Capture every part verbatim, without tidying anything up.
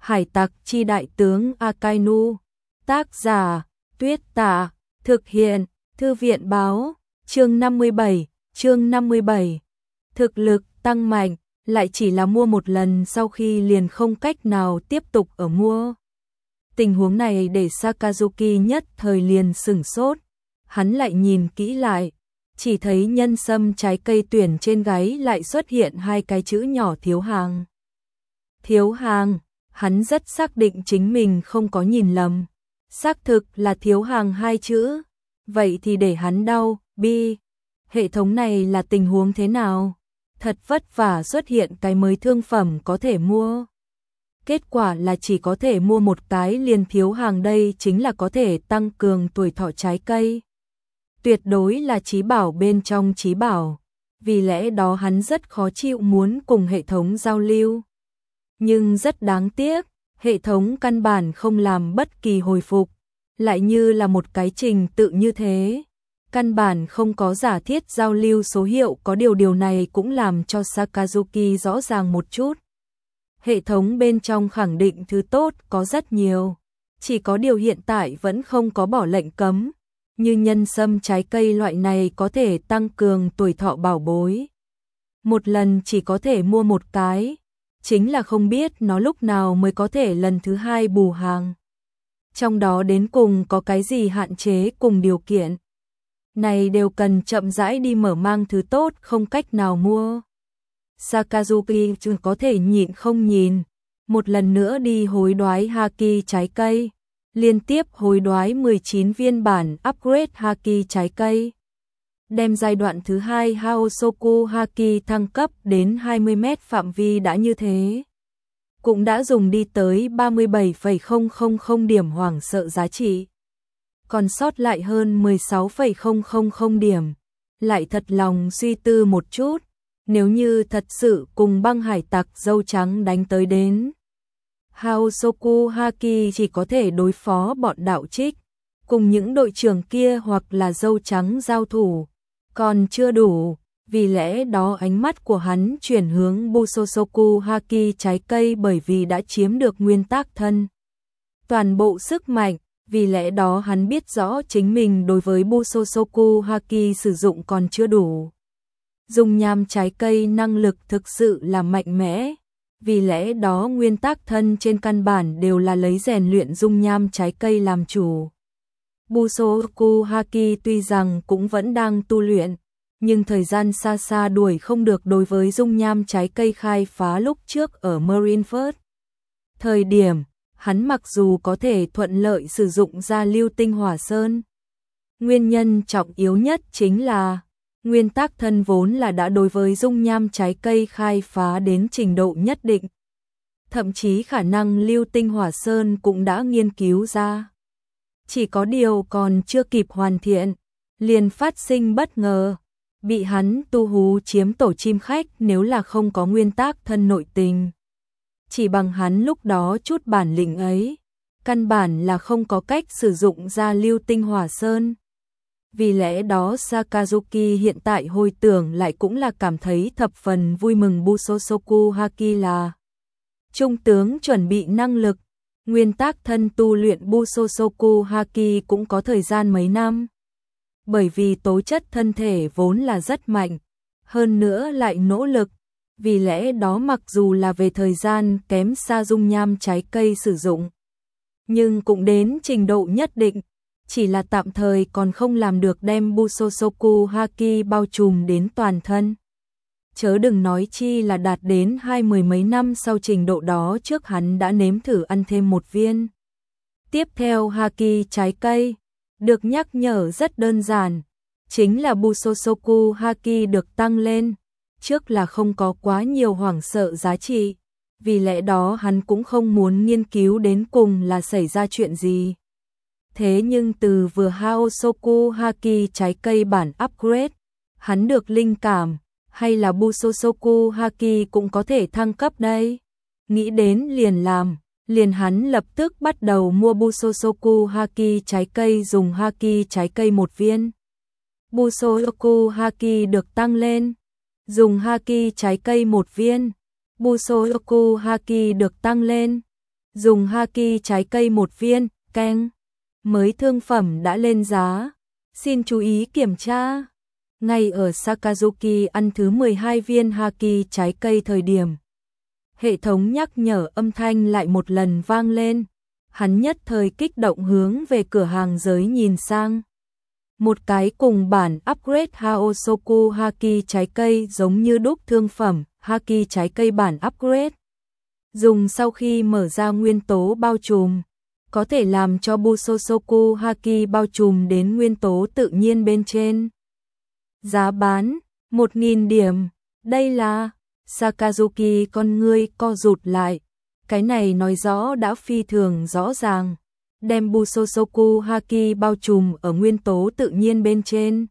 Hải tặc chi đại tướng Akainu. Tác giả Tuyết Tạ. Thực hiện Thư viện báo. Chương năm mươi bảy. Chương năm mươi bảy. Thực lực tăng mạnh, lại chỉ là mua một lần sau khi liền không cách nào tiếp tục ở mua. Tình huống này để Sakazuki nhất thời liền sửng sốt. Hắn lại nhìn kỹ lại, chỉ thấy nhân sâm trái cây tuyển trên gáy lại xuất hiện hai cái chữ nhỏ thiếu hàng. Thiếu hàng, hắn rất xác định chính mình không có nhìn lầm. Xác thực là thiếu hàng hai chữ. Vậy thì để hắn đau, bi. Hệ thống này là tình huống thế nào? Thật vất vả xuất hiện cái mới thương phẩm có thể mua. Kết quả là chỉ có thể mua một cái liền thiếu hàng, đây chính là có thể tăng cường tuổi thọ trái cây. Tuyệt đối là chí bảo bên trong chí bảo. Vì lẽ đó hắn rất khó chịu muốn cùng hệ thống giao lưu. Nhưng rất đáng tiếc, hệ thống căn bản không làm bất kỳ hồi phục. Lại như là một cái trình tự như thế. Căn bản không có giả thiết giao lưu số hiệu, có điều điều này cũng làm cho Sakazuki rõ ràng một chút. Hệ thống bên trong khẳng định thứ tốt có rất nhiều, chỉ có điều hiện tại vẫn không có bỏ lệnh cấm, như nhân sâm trái cây loại này có thể tăng cường tuổi thọ bảo bối. Một lần chỉ có thể mua một cái, chính là không biết nó lúc nào mới có thể lần thứ hai bù hàng. Trong đó đến cùng có cái gì hạn chế cùng điều kiện. Này đều cần chậm rãi đi mở mang, thứ tốt không cách nào mua. Sakazuki chưa có thể nhịn không nhìn, một lần nữa đi hối đoái haki trái cây, liên tiếp hối đoái mười chín viên bản upgrade haki trái cây. Đem giai đoạn thứ hai Haosoku haki thăng cấp đến hai mươi mét phạm vi đã như thế. Cũng đã dùng đi tới ba mươi bảy phẩy không không không điểm hoảng sợ giá trị. Còn sót lại hơn mười sáu phẩy không không không điểm. Lại thật lòng suy tư một chút, nếu như thật sự cùng băng hải tặc dâu trắng đánh tới đến. Haosoku haki chỉ có thể đối phó bọn đạo trích, cùng những đội trưởng kia hoặc là dâu trắng giao thủ, còn chưa đủ. Vì lẽ đó ánh mắt của hắn chuyển hướng Busosoku haki trái cây, bởi vì đã chiếm được nguyên tắc thân. Toàn bộ sức mạnh, vì lẽ đó hắn biết rõ chính mình đối với Busosoku haki sử dụng còn chưa đủ. Dung nham trái cây năng lực thực sự là mạnh mẽ, vì lẽ đó nguyên tắc thân trên căn bản đều là lấy rèn luyện dung nham trái cây làm chủ. Busosoku haki tuy rằng cũng vẫn đang tu luyện, nhưng thời gian xa xa đuổi không được đối với dung nham trái cây khai phá lúc trước ở Marineford. Thời điểm, hắn mặc dù có thể thuận lợi sử dụng ra lưu tinh hỏa sơn. Nguyên nhân trọng yếu nhất chính là, nguyên tắc thân vốn là đã đối với dung nham trái cây khai phá đến trình độ nhất định. Thậm chí khả năng lưu tinh hỏa sơn cũng đã nghiên cứu ra. Chỉ có điều còn chưa kịp hoàn thiện, liền phát sinh bất ngờ. Bị hắn tu hú chiếm tổ chim khách, nếu là không có nguyên tắc thân nội tình. Chỉ bằng hắn lúc đó chút bản lĩnh ấy, căn bản là không có cách sử dụng ra lưu tinh hỏa sơn. Vì lẽ đó Sakazuki hiện tại hồi tưởng lại cũng là cảm thấy thập phần vui mừng. Busosoku haki là trung tướng chuẩn bị năng lực, nguyên tắc thân tu luyện Busosoku haki cũng có thời gian mấy năm. Bởi vì tố chất thân thể vốn là rất mạnh, hơn nữa lại nỗ lực, vì lẽ đó mặc dù là về thời gian kém xa dung nham trái cây sử dụng, nhưng cũng đến trình độ nhất định, chỉ là tạm thời còn không làm được đem Busosoku haki bao trùm đến toàn thân. Chớ đừng nói chi là đạt đến hai mười mấy năm sau trình độ đó, trước hắn đã nếm thử ăn thêm một viên. Tiếp theo haki trái cây được nhắc nhở rất đơn giản, chính là Busosoku haki được tăng lên, trước là không có quá nhiều hoảng sợ giá trị, vì lẽ đó hắn cũng không muốn nghiên cứu đến cùng là xảy ra chuyện gì. Thế nhưng từ vừa Haosoku haki trái cây bản upgrade, hắn được linh cảm, hay là Busosoku haki cũng có thể thăng cấp đây. Nghĩ đến liền làm. Liền hắn lập tức bắt đầu mua Busosoku haki trái cây, dùng haki trái cây một viên. Busosoku haki được tăng lên, dùng haki trái cây một viên. Busosoku haki được tăng lên, Dùng haki trái cây một viên, keng. Mới thương phẩm đã lên giá. Xin chú ý kiểm tra. Ngay ở Sakazuki ăn thứ mười hai viên haki trái cây thời điểm. Hệ thống nhắc nhở âm thanh lại một lần vang lên. Hắn nhất thời kích động hướng về cửa hàng giới nhìn sang. Một cái cùng bản upgrade Haosoku haki trái cây giống như đúc thương phẩm, haki trái cây bản upgrade. Dùng sau khi mở ra nguyên tố bao trùm, có thể làm cho Busosoku haki bao trùm đến nguyên tố tự nhiên bên trên. Giá bán, một nghìn điểm, đây là, Sakazuki con ngươi co rụt lại, cái này nói rõ đã phi thường rõ ràng. Đem Busosoku haki bao trùm ở nguyên tố tự nhiên bên trên.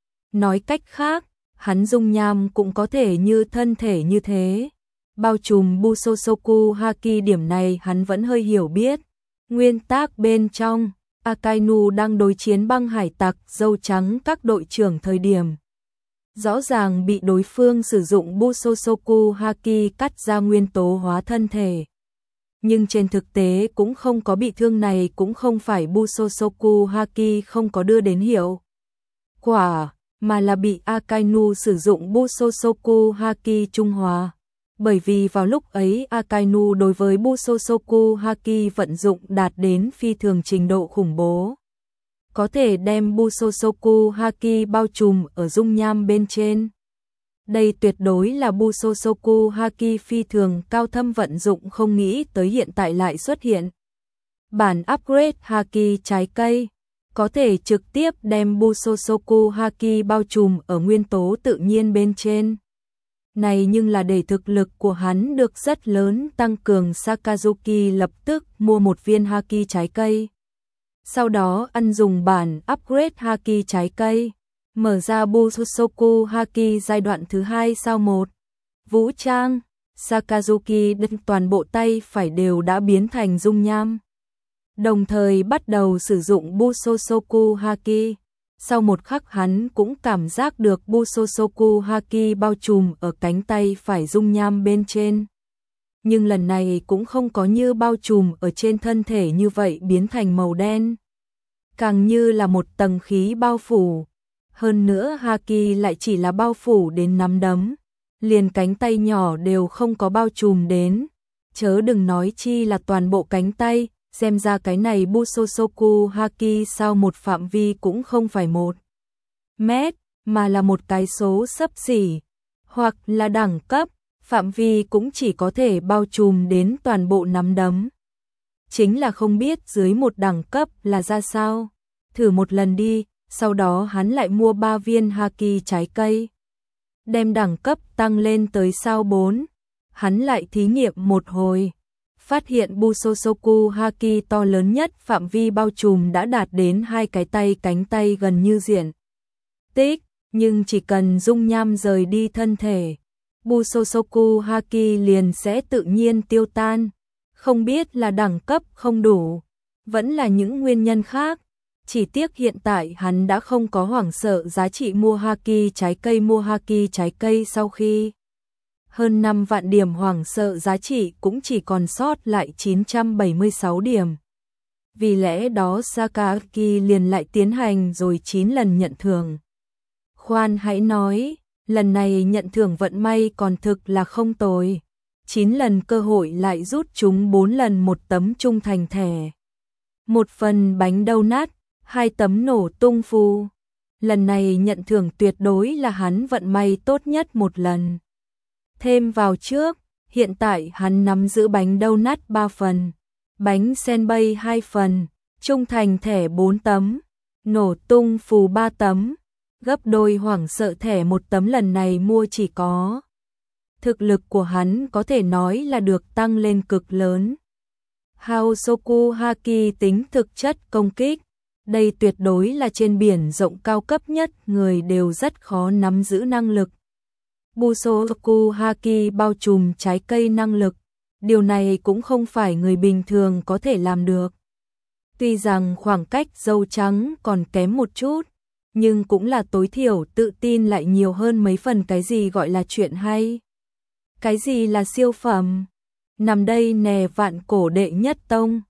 Nói cách khác, hắn dung nham cũng có thể như thân thể như thế. Bao trùm Busosoku haki điểm này hắn vẫn hơi hiểu biết. Nguyên tắc bên trong, Akainu đang đối chiến băng hải tặc dâu trắng các đội trưởng thời điểm. Rõ ràng bị đối phương sử dụng Busosoku haki cắt ra nguyên tố hóa thân thể. Nhưng trên thực tế cũng không có bị thương này, cũng không phải Busosoku haki không có đưa đến hiệu quả, mà là bị Akainu sử dụng Busosoku haki trung hòa. Bởi vì vào lúc ấy Akainu đối với Busosoku haki vận dụng đạt đến phi thường trình độ khủng bố. Có thể đem Busosoku haki bao trùm ở dung nham bên trên. Đây tuyệt đối là Busosoku haki phi thường cao thâm vận dụng, không nghĩ tới hiện tại lại xuất hiện. Bản upgrade haki trái cây có thể trực tiếp đem Busosoku haki bao trùm ở nguyên tố tự nhiên bên trên. Này nhưng là để thực lực của hắn được rất lớn tăng cường. Sakazuki lập tức mua một viên haki trái cây. Sau đó ăn dùng bản upgrade haki trái cây. Mở ra Busosoku haki giai đoạn thứ hai sao một. Vũ trang, Sakazuki đặt toàn bộ tay phải đều đã biến thành dung nham. Đồng thời bắt đầu sử dụng Busosoku haki. Sau một khắc hắn cũng cảm giác được Busosoku haki bao trùm ở cánh tay phải dung nham bên trên. Nhưng lần này cũng không có như bao trùm ở trên thân thể như vậy biến thành màu đen. Càng như là một tầng khí bao phủ. Hơn nữa haki lại chỉ là bao phủ đến nắm đấm. Liền cánh tay nhỏ đều không có bao trùm đến. Chớ đừng nói chi là toàn bộ cánh tay. Xem ra cái này Busosoku haki sau một phạm vi cũng không phải một mét, mà là một cái số xấp xỉ, hoặc là đẳng cấp, phạm vi cũng chỉ có thể bao trùm đến toàn bộ nắm đấm. Chính là không biết dưới một đẳng cấp là ra sao. Thử một lần đi, sau đó hắn lại mua ba viên haki trái cây. Đem đẳng cấp tăng lên tới sao bốn. Hắn lại thí nghiệm một hồi. Phát hiện Busosoku haki to lớn nhất phạm vi bao trùm đã đạt đến hai cái tay cánh tay gần như diện tích, nhưng chỉ cần dung nham rời đi thân thể, Busosoku haki liền sẽ tự nhiên tiêu tan. Không biết là đẳng cấp không đủ, vẫn là những nguyên nhân khác. Chỉ tiếc hiện tại hắn đã không có hoảng sợ giá trị mua haki trái cây. Mua haki trái cây sau khi hơn năm vạn điểm hoảng sợ giá trị cũng chỉ còn sót lại chín trăm bảy mươi sáu điểm. Vì lẽ đó Sakazuki liền lại tiến hành rồi chín lần nhận thưởng. Khoan hãy nói, lần này nhận thưởng vận may còn thực là không tồi. chín lần cơ hội lại rút chúng bốn lần một tấm trung thành thẻ. Một phần bánh donut, hai tấm nổ tung phù. Lần này nhận thưởng tuyệt đối là hắn vận may tốt nhất một lần. Thêm vào trước, hiện tại hắn nắm giữ bánh donut ba phần, bánh senbei hai phần, trung thành thẻ bốn tấm, nổ tung phù ba tấm, gấp đôi hoảng sợ thẻ một tấm. Lần này mua chỉ có. Thực lực của hắn có thể nói là được tăng lên cực lớn. Haosoku haki tính thực chất công kích. Đây tuyệt đối là trên biển rộng cao cấp nhất, người đều rất khó nắm giữ năng lực. Busosoku haki bao trùm trái cây năng lực, điều này cũng không phải người bình thường có thể làm được. Tuy rằng khoảng cách dâu trắng còn kém một chút, nhưng cũng là tối thiểu tự tin lại nhiều hơn mấy phần. Cái gì gọi là chuyện hay? Cái gì là siêu phẩm? nằm đây nè vạn cổ đệ nhất tông.